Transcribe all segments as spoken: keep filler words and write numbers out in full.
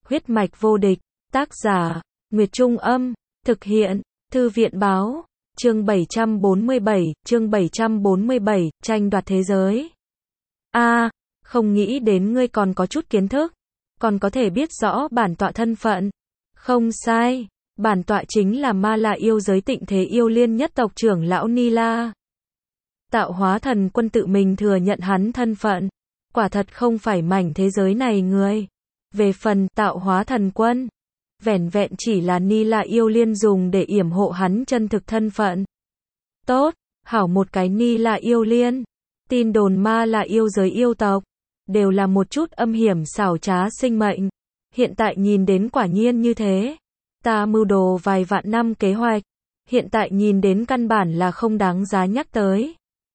Huyết mạch vô địch, tác giả, Nguyệt Trung Âm, thực hiện, Thư viện Báo, chương bảy trăm bốn mươi bảy, chương bảy trăm bốn mươi bảy, tranh đoạt thế giới. A, à, không nghĩ đến ngươi còn có chút kiến thức, còn có thể biết rõ bản tọa thân phận. Không sai, bản tọa chính là Ma La yêu giới Tịnh Thế Yêu Liên nhất tộc trưởng lão Ni La. Tạo Hóa Thần Quân tự mình thừa nhận hắn thân phận, quả thật không phải mảnh thế giới này người. Về phần Tạo Hóa Thần Quân, vẻn vẹn chỉ là Ni La yêu liên dùng để yểm hộ hắn chân thực thân phận. Tốt, hảo một cái Ni La yêu liên. Tin đồn Ma La yêu giới yêu tộc đều là một chút âm hiểm xảo trá sinh mệnh. Hiện tại nhìn đến quả nhiên như thế. Ta mưu đồ vài vạn năm kế hoạch, hiện tại nhìn đến căn bản là không đáng giá nhắc tới.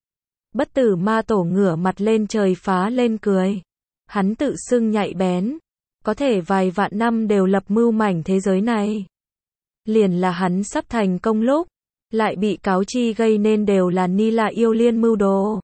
Bất Tử Ma Tổ ngửa mặt lên trời phá lên cười. Hắn tự xưng nhạy bén, có thể vài vạn năm đều lập mưu mảnh thế giới này. Liền là hắn sắp thành công lúc, lại bị cáo chi gây nên đều là Ni La yêu liên mưu đồ.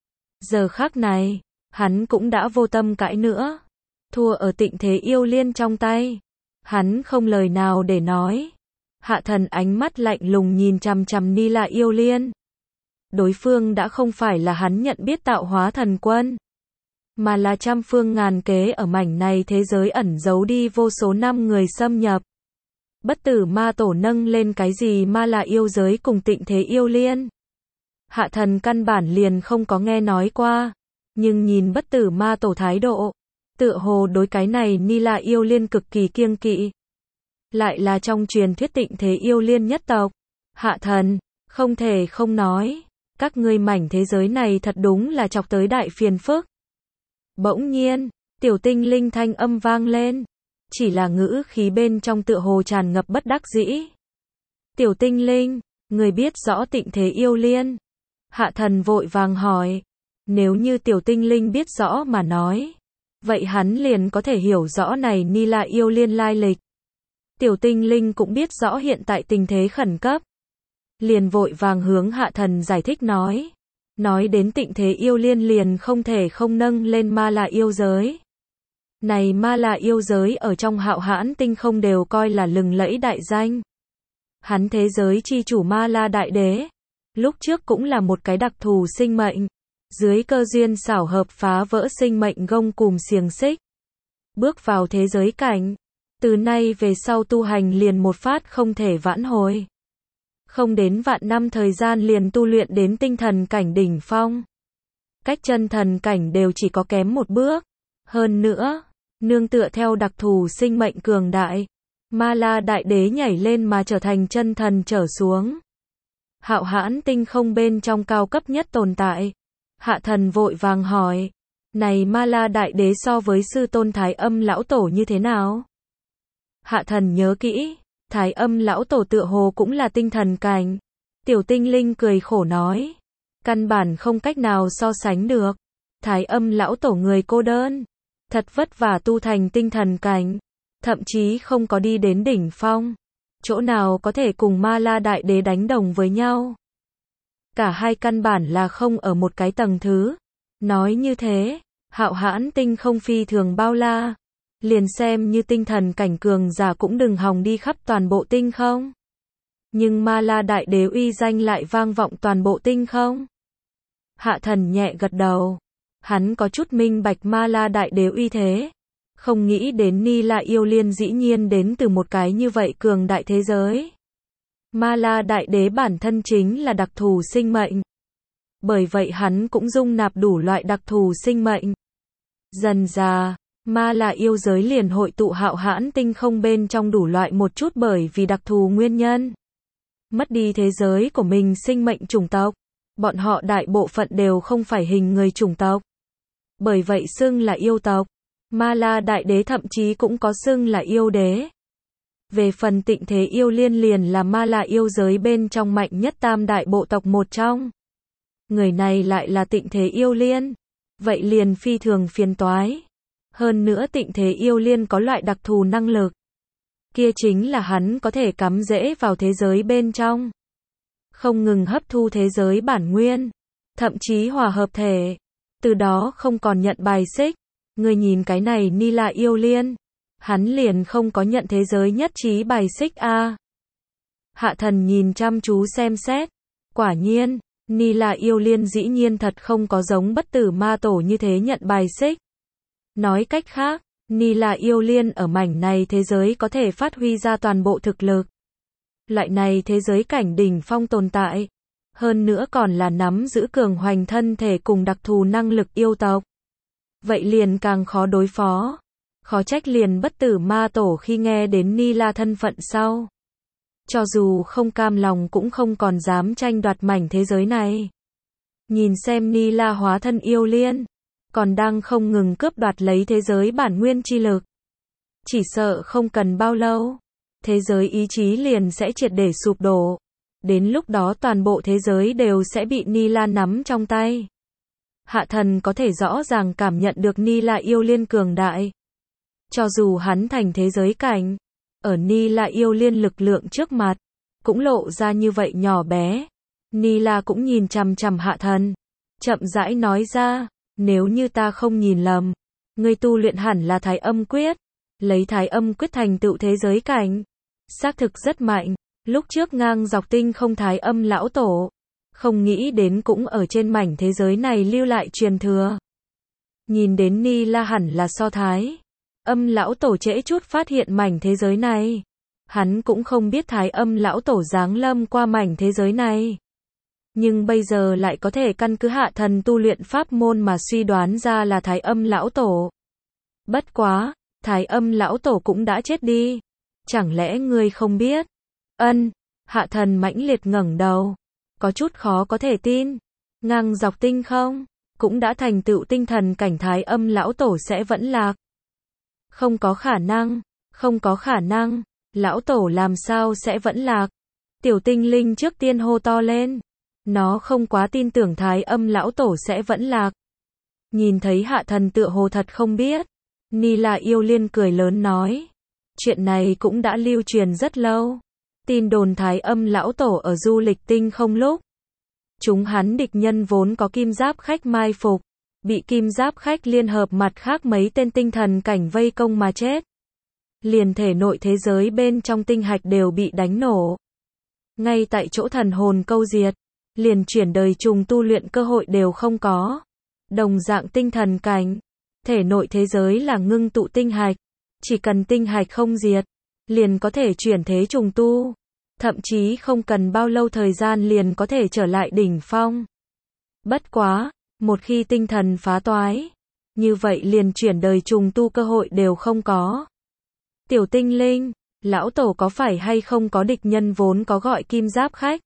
Giờ khắc này, hắn cũng đã vô tâm cãi nữa. Thua ở Tịnh Thế Yêu Liên trong tay. Hắn không lời nào để nói. Hạ Thần ánh mắt lạnh lùng nhìn chằm chằm Ni La yêu liên. Đối phương đã không phải là hắn nhận biết Tạo Hóa Thần Quân, mà là trăm phương ngàn kế ở mảnh này thế giới ẩn giấu đi vô số năm người xâm nhập. Bất Tử Ma Tổ nâng lên cái gì Ma La yêu giới cùng Tịnh Thế Yêu Liên. Hạ Thần căn bản liền không có nghe nói qua, nhưng nhìn Bất Tử Ma Tổ thái độ, tựa hồ đối cái này Ni La yêu liên cực kỳ kiêng kỵ. Lại là trong truyền thuyết Tịnh Thế Yêu Liên nhất tộc. Hạ Thần, không thể không nói, các ngươi mảnh thế giới này thật đúng là chọc tới đại phiền phức. Bỗng nhiên, tiểu tinh linh thanh âm vang lên, chỉ là ngữ khí bên trong tựa hồ tràn ngập bất đắc dĩ. Tiểu tinh linh, người biết rõ Tịnh Thế Yêu Liên? Hạ Thần vội vàng hỏi. Nếu như tiểu tinh linh biết rõ mà nói, vậy hắn liền có thể hiểu rõ này Ni La yêu liên lai lịch. Tiểu tinh linh cũng biết rõ hiện tại tình thế khẩn cấp, liền vội vàng hướng Hạ Thần giải thích nói. Nói đến Tịnh Thế Yêu Liên liền không thể không nâng lên Ma La yêu giới. Này Ma La yêu giới ở trong Hạo Hãn tinh không đều coi là lừng lẫy đại danh. Hắn thế giới chi chủ Ma La Đại Đế, lúc trước cũng là một cái đặc thù sinh mệnh, dưới cơ duyên xảo hợp phá vỡ sinh mệnh gông cùm xiềng xích, bước vào thế giới cảnh. Từ nay về sau tu hành liền một phát không thể vãn hồi. Không đến vạn năm thời gian liền tu luyện đến tinh thần cảnh đỉnh phong. Cách chân thần cảnh đều chỉ có kém một bước. Hơn nữa, nương tựa theo đặc thù sinh mệnh cường đại, Ma La Đại Đế nhảy lên mà trở thành chân thần trở xuống. Hạo Hãn tinh không bên trong cao cấp nhất tồn tại. Hạ Thần vội vàng hỏi, này Ma La Đại Đế so với sư tôn Thái Âm lão tổ như thế nào? Hạ Thần nhớ kỹ, Thái Âm lão tổ tựa hồ cũng là tinh thần cảnh. Tiểu tinh linh cười khổ nói, căn bản không cách nào so sánh được. Thái Âm lão tổ người cô đơn, thật vất vả tu thành tinh thần cảnh, thậm chí không có đi đến đỉnh phong, chỗ nào có thể cùng Ma La Đại Đế đánh đồng với nhau. Cả hai căn bản là không ở một cái tầng thứ. Nói như thế, Hạo Hãn tinh không phi thường bao la, liền xem như tinh thần cảnh cường giả cũng đừng hòng đi khắp toàn bộ tinh không. Nhưng Ma La Đại Đế uy danh lại vang vọng toàn bộ tinh không. Hạ Thần nhẹ gật đầu, hắn có chút minh bạch Ma La Đại Đế uy thế, không nghĩ đến Ni La yêu liên dĩ nhiên đến từ một cái như vậy cường đại thế giới. Ma La Đại Đế bản thân chính là đặc thù sinh mệnh, bởi vậy hắn cũng dung nạp đủ loại đặc thù sinh mệnh. Dần dà, Ma La yêu giới liền hội tụ Hạo Hãn tinh không bên trong đủ loại một chút bởi vì đặc thù nguyên nhân. Mất đi thế giới của mình sinh mệnh chủng tộc, bọn họ đại bộ phận đều không phải hình người chủng tộc. Bởi vậy xưng là yêu tộc. Ma La Đại Đế thậm chí cũng có xưng là yêu đế. Về phần Tịnh Thế Yêu Liên liền là Ma La yêu giới bên trong mạnh nhất tam đại bộ tộc một trong. Người này lại là Tịnh Thế Yêu Liên, vậy liền phi thường phiền toái. Hơn nữa Tịnh Thế Yêu Liên có loại đặc thù năng lực, kia chính là hắn có thể cắm rễ vào thế giới bên trong, không ngừng hấp thu thế giới bản nguyên, thậm chí hòa hợp thể, từ đó không còn nhận bài xích. Ngươi nhìn cái này Ni La yêu liên, hắn liền không có nhận thế giới nhất trí bài xích a. Hạ thần nhìn chăm chú xem xét. Quả nhiên, Ni La Yêu Liên dĩ nhiên thật không có giống bất tử ma tổ như thế nhận bài xích. Nói cách khác, Ni La Yêu Liên ở mảnh này thế giới có thể phát huy ra toàn bộ thực lực. Loại này thế giới cảnh đỉnh phong tồn tại. Hơn nữa còn là nắm giữ cường hoành thân thể cùng đặc thù năng lực yêu tộc. Vậy liền càng khó đối phó. Khó trách liền bất tử ma tổ khi nghe đến Ni La thân phận sau. Cho dù không cam lòng cũng không còn dám tranh đoạt mảnh thế giới này. Nhìn xem Ni La hóa thân yêu liên. Còn đang không ngừng cướp đoạt lấy thế giới bản nguyên chi lực. Chỉ sợ không cần bao lâu. Thế giới ý chí liền sẽ triệt để sụp đổ. Đến lúc đó toàn bộ thế giới đều sẽ bị Ni La nắm trong tay. Hạ thần có thể rõ ràng cảm nhận được Ni La yêu liên cường đại. Cho dù hắn thành thế giới cảnh, ở Ni La yêu liên lực lượng trước mặt, cũng lộ ra như vậy nhỏ bé. Ni La cũng nhìn chằm chằm hạ thần, chậm rãi nói ra, nếu như ta không nhìn lầm, ngươi tu luyện hẳn là Thái Âm Quyết, lấy Thái Âm Quyết thành tựu thế giới cảnh. Xác thực rất mạnh, lúc trước ngang dọc tinh không Thái Âm lão tổ, không nghĩ đến cũng ở trên mảnh thế giới này lưu lại truyền thừa. Nhìn đến Ni La hẳn là so Thái Âm lão tổ trễ chút phát hiện mảnh thế giới này. Hắn cũng không biết Thái Âm lão tổ giáng lâm qua mảnh thế giới này. Nhưng bây giờ lại có thể căn cứ hạ thần tu luyện pháp môn mà suy đoán ra là Thái Âm lão tổ. Bất quá, Thái Âm lão tổ cũng đã chết đi. Chẳng lẽ ngươi không biết? Ân, hạ thần mãnh liệt ngẩng đầu. Có chút khó có thể tin. Ngang dọc tinh không, cũng đã thành tựu tinh thần cảnh Thái Âm lão tổ sẽ vẫn lạc. Không có khả năng, không có khả năng, lão tổ làm sao sẽ vẫn lạc? Tiểu tinh linh trước tiên hô to lên. Nó không quá tin tưởng Thái Âm lão tổ sẽ vẫn lạc. Nhìn thấy hạ thần tựa hồ thật không biết. Ni La yêu liên cười lớn nói. Chuyện này cũng đã lưu truyền rất lâu. Tin đồn Thái Âm lão tổ ở du lịch tinh không lúc. Chúng hắn địch nhân vốn có kim giáp khách mai phục. Bị kim giáp khách liên hợp mặt khác mấy tên tinh thần cảnh vây công mà chết. Liền thể nội thế giới bên trong tinh hạch đều bị đánh nổ. Ngay tại chỗ thần hồn câu diệt. Liền chuyển đời trùng tu luyện cơ hội đều không có. Đồng dạng tinh thần cảnh. Thể nội thế giới là ngưng tụ tinh hạch. Chỉ cần tinh hạch không diệt. Liền có thể chuyển thế trùng tu. Thậm chí không cần bao lâu thời gian liền có thể trở lại đỉnh phong. Bất quá. Một khi tinh thần phá toái. Như vậy liền chuyển đời trùng tu cơ hội đều không có. Tiểu tinh linh. Lão tổ có phải hay không có địch nhân vốn có gọi kim giáp khách?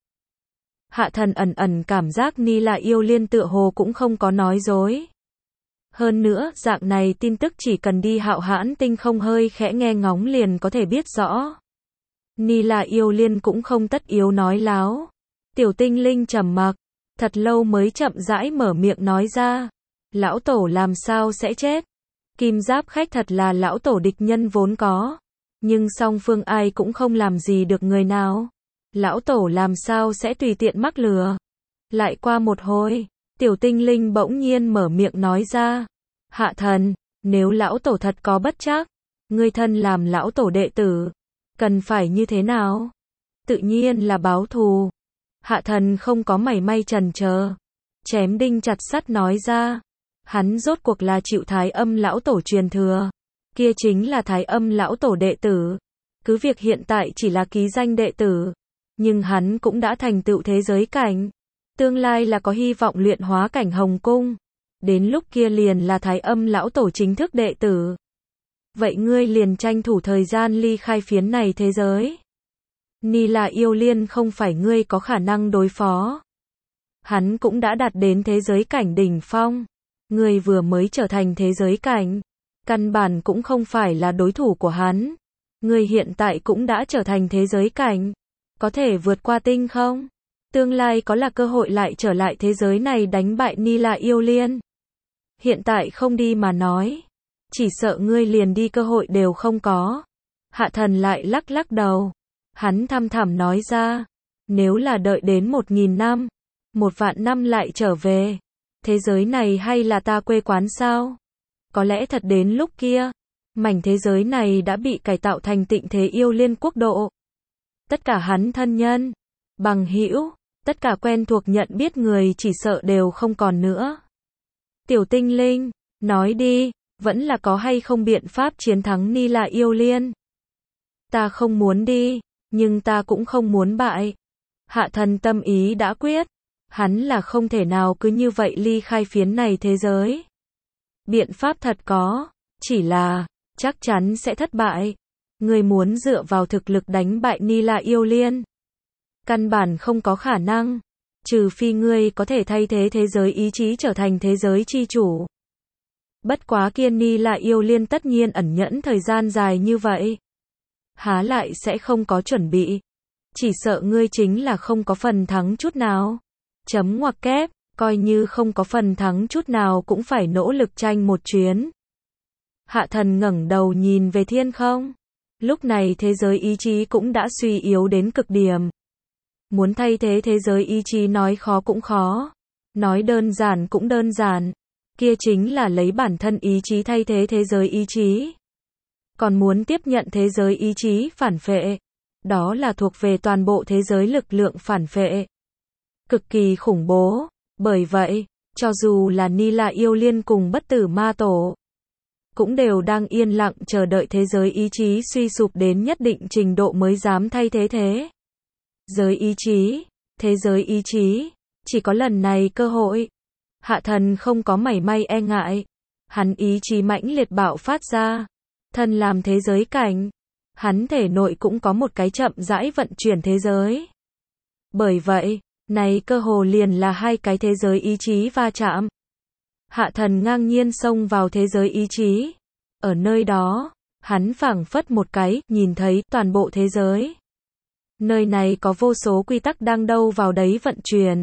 Hạ thần ẩn ẩn cảm giác Ni La yêu liên tựa hồ cũng không có nói dối. Hơn nữa, dạng này tin tức chỉ cần đi Hạo Hãn tinh không hơi khẽ nghe ngóng liền có thể biết rõ. Ni La yêu liên cũng không tất yếu nói láo. Tiểu tinh linh trầm mặc, thật lâu mới chậm rãi mở miệng nói ra. Lão tổ làm sao sẽ chết? Kim giáp khách thật là lão tổ địch nhân vốn có. Nhưng song phương ai cũng không làm gì được người nào. Lão tổ làm sao sẽ tùy tiện mắc lừa. Lại qua một hồi, tiểu tinh linh bỗng nhiên mở miệng nói ra. Hạ thần, nếu lão tổ thật có bất trắc, ngươi thân làm lão tổ đệ tử, cần phải như thế nào? Tự nhiên là báo thù. Hạ thần không có mảy may chần chờ, chém đinh chặt sắt nói ra. Hắn rốt cuộc là chịu Thái Âm lão tổ truyền thừa. Kia chính là Thái Âm lão tổ đệ tử. Cứ việc hiện tại chỉ là ký danh đệ tử. Nhưng hắn cũng đã thành tựu thế giới cảnh. Tương lai là có hy vọng luyện hóa cảnh hồng cung. Đến lúc kia liền là Thái Âm lão tổ chính thức đệ tử. Vậy ngươi liền tranh thủ thời gian ly khai phiến này thế giới. Ni La yêu liên không phải ngươi có khả năng đối phó. Hắn cũng đã đạt đến thế giới cảnh đỉnh phong. Ngươi vừa mới trở thành thế giới cảnh. Căn bản cũng không phải là đối thủ của hắn. Ngươi hiện tại cũng đã trở thành thế giới cảnh. Có thể vượt qua tinh không? Tương lai có là cơ hội lại trở lại thế giới này đánh bại Ni La yêu liên. Hiện tại không đi mà nói. Chỉ sợ ngươi liền đi cơ hội đều không có. Hạ thần lại lắc lắc đầu. Hắn thăm thẳm nói ra. Nếu là đợi đến một nghìn năm. Một vạn năm lại trở về. Thế giới này hay là ta quê quán sao? Có lẽ thật đến lúc kia. Mảnh thế giới này đã bị cải tạo thành tịnh thế yêu liên quốc độ. Tất cả hắn thân nhân, bằng hữu, tất cả quen thuộc nhận biết người chỉ sợ đều không còn nữa. Tiểu tinh linh, nói đi, vẫn là có hay không biện pháp chiến thắng Ni La yêu liên? Ta không muốn đi, nhưng ta cũng không muốn bại. Hạ thần tâm ý đã quyết, hắn là không thể nào cứ như vậy ly khai phiến này thế giới. Biện pháp thật có, chỉ là, chắc chắn sẽ thất bại. Ngươi muốn dựa vào thực lực đánh bại Ni La yêu liên. Căn bản không có khả năng, trừ phi ngươi có thể thay thế thế giới ý chí trở thành thế giới chi chủ. Bất quá kia Ni La yêu liên tất nhiên ẩn nhẫn thời gian dài như vậy. Há lại sẽ không có chuẩn bị. Chỉ sợ ngươi chính là không có phần thắng chút nào. Chấm ngoặc kép, coi như không có phần thắng chút nào cũng phải nỗ lực tranh một chuyến. Hạ thần ngẩng đầu nhìn về thiên không. Lúc này thế giới ý chí cũng đã suy yếu đến cực điểm. Muốn thay thế thế giới ý chí nói khó cũng khó. Nói đơn giản cũng đơn giản. Kia chính là lấy bản thân ý chí thay thế thế giới ý chí. Còn muốn tiếp nhận thế giới ý chí phản phệ. Đó là thuộc về toàn bộ thế giới lực lượng phản phệ. Cực kỳ khủng bố. Bởi vậy, cho dù là Ni La yêu liên cùng bất tử ma tổ, cũng đều đang yên lặng chờ đợi thế giới ý chí suy sụp đến nhất định trình độ mới dám thay thế thế. Giới ý chí, thế giới ý chí, chỉ có lần này cơ hội. Hạ thần không có mảy may e ngại. Hắn ý chí mãnh liệt bạo phát ra. Thân làm thế giới cảnh. Hắn thể nội cũng có một cái chậm rãi vận chuyển thế giới. Bởi vậy, này cơ hồ liền là hai cái thế giới ý chí va chạm. Hạ thần ngang nhiên xông vào thế giới ý chí. Ở nơi đó, hắn phảng phất một cái, nhìn thấy toàn bộ thế giới. Nơi này có vô số quy tắc đang đâu vào đấy vận chuyển.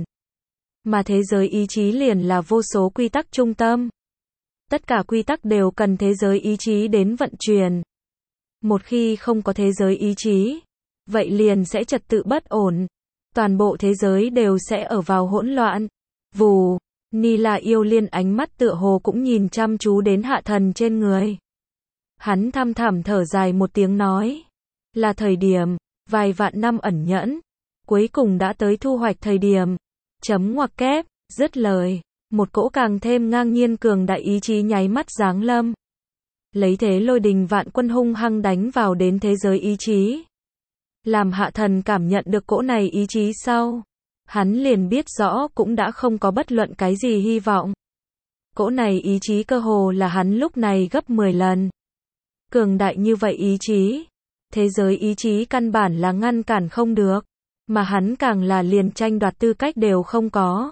Mà thế giới ý chí liền là vô số quy tắc trung tâm. Tất cả quy tắc đều cần thế giới ý chí đến vận chuyển. Một khi không có thế giới ý chí, vậy liền sẽ trật tự bất ổn. Toàn bộ thế giới đều sẽ ở vào hỗn loạn. Vù, Ni La yêu liên ánh mắt tựa hồ cũng nhìn chăm chú đến hạ thần trên người. Hắn thăm thẳm thở dài một tiếng nói. Là thời điểm, vài vạn năm ẩn nhẫn. Cuối cùng đã tới thu hoạch thời điểm. Chấm ngoặc kép, dứt lời. Một cỗ càng thêm ngang nhiên cường đại ý chí nháy mắt giáng lâm. Lấy thế lôi đình vạn quân hung hăng đánh vào đến thế giới ý chí. Làm hạ thần cảm nhận được cỗ này ý chí sau. Hắn liền biết rõ cũng đã không có bất luận cái gì hy vọng. Cỗ này ý chí cơ hồ là hắn lúc này gấp mười lần. Cường đại như vậy ý chí. Thế giới ý chí căn bản là ngăn cản không được. Mà hắn càng là liền tranh đoạt tư cách đều không có.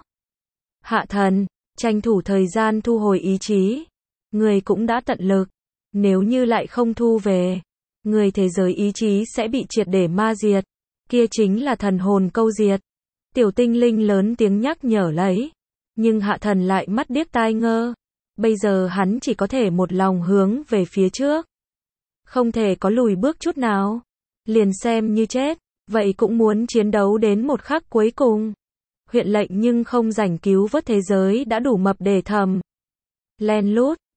Hạ thần, tranh thủ thời gian thu hồi ý chí. Người cũng đã tận lực. Nếu như lại không thu về, người thế giới ý chí sẽ bị triệt để ma diệt. Kia chính là thần hồn câu diệt. Tiểu tinh linh lớn tiếng nhắc nhở lấy. Nhưng hạ thần lại mắt điếc tai ngơ. Bây giờ hắn chỉ có thể một lòng hướng về phía trước. Không thể có lùi bước chút nào. Liền xem như chết, vậy cũng muốn chiến đấu đến một khắc cuối cùng. Huyện lệnh nhưng không rảnh cứu vớt thế giới đã đủ mập để thầm. Len lút,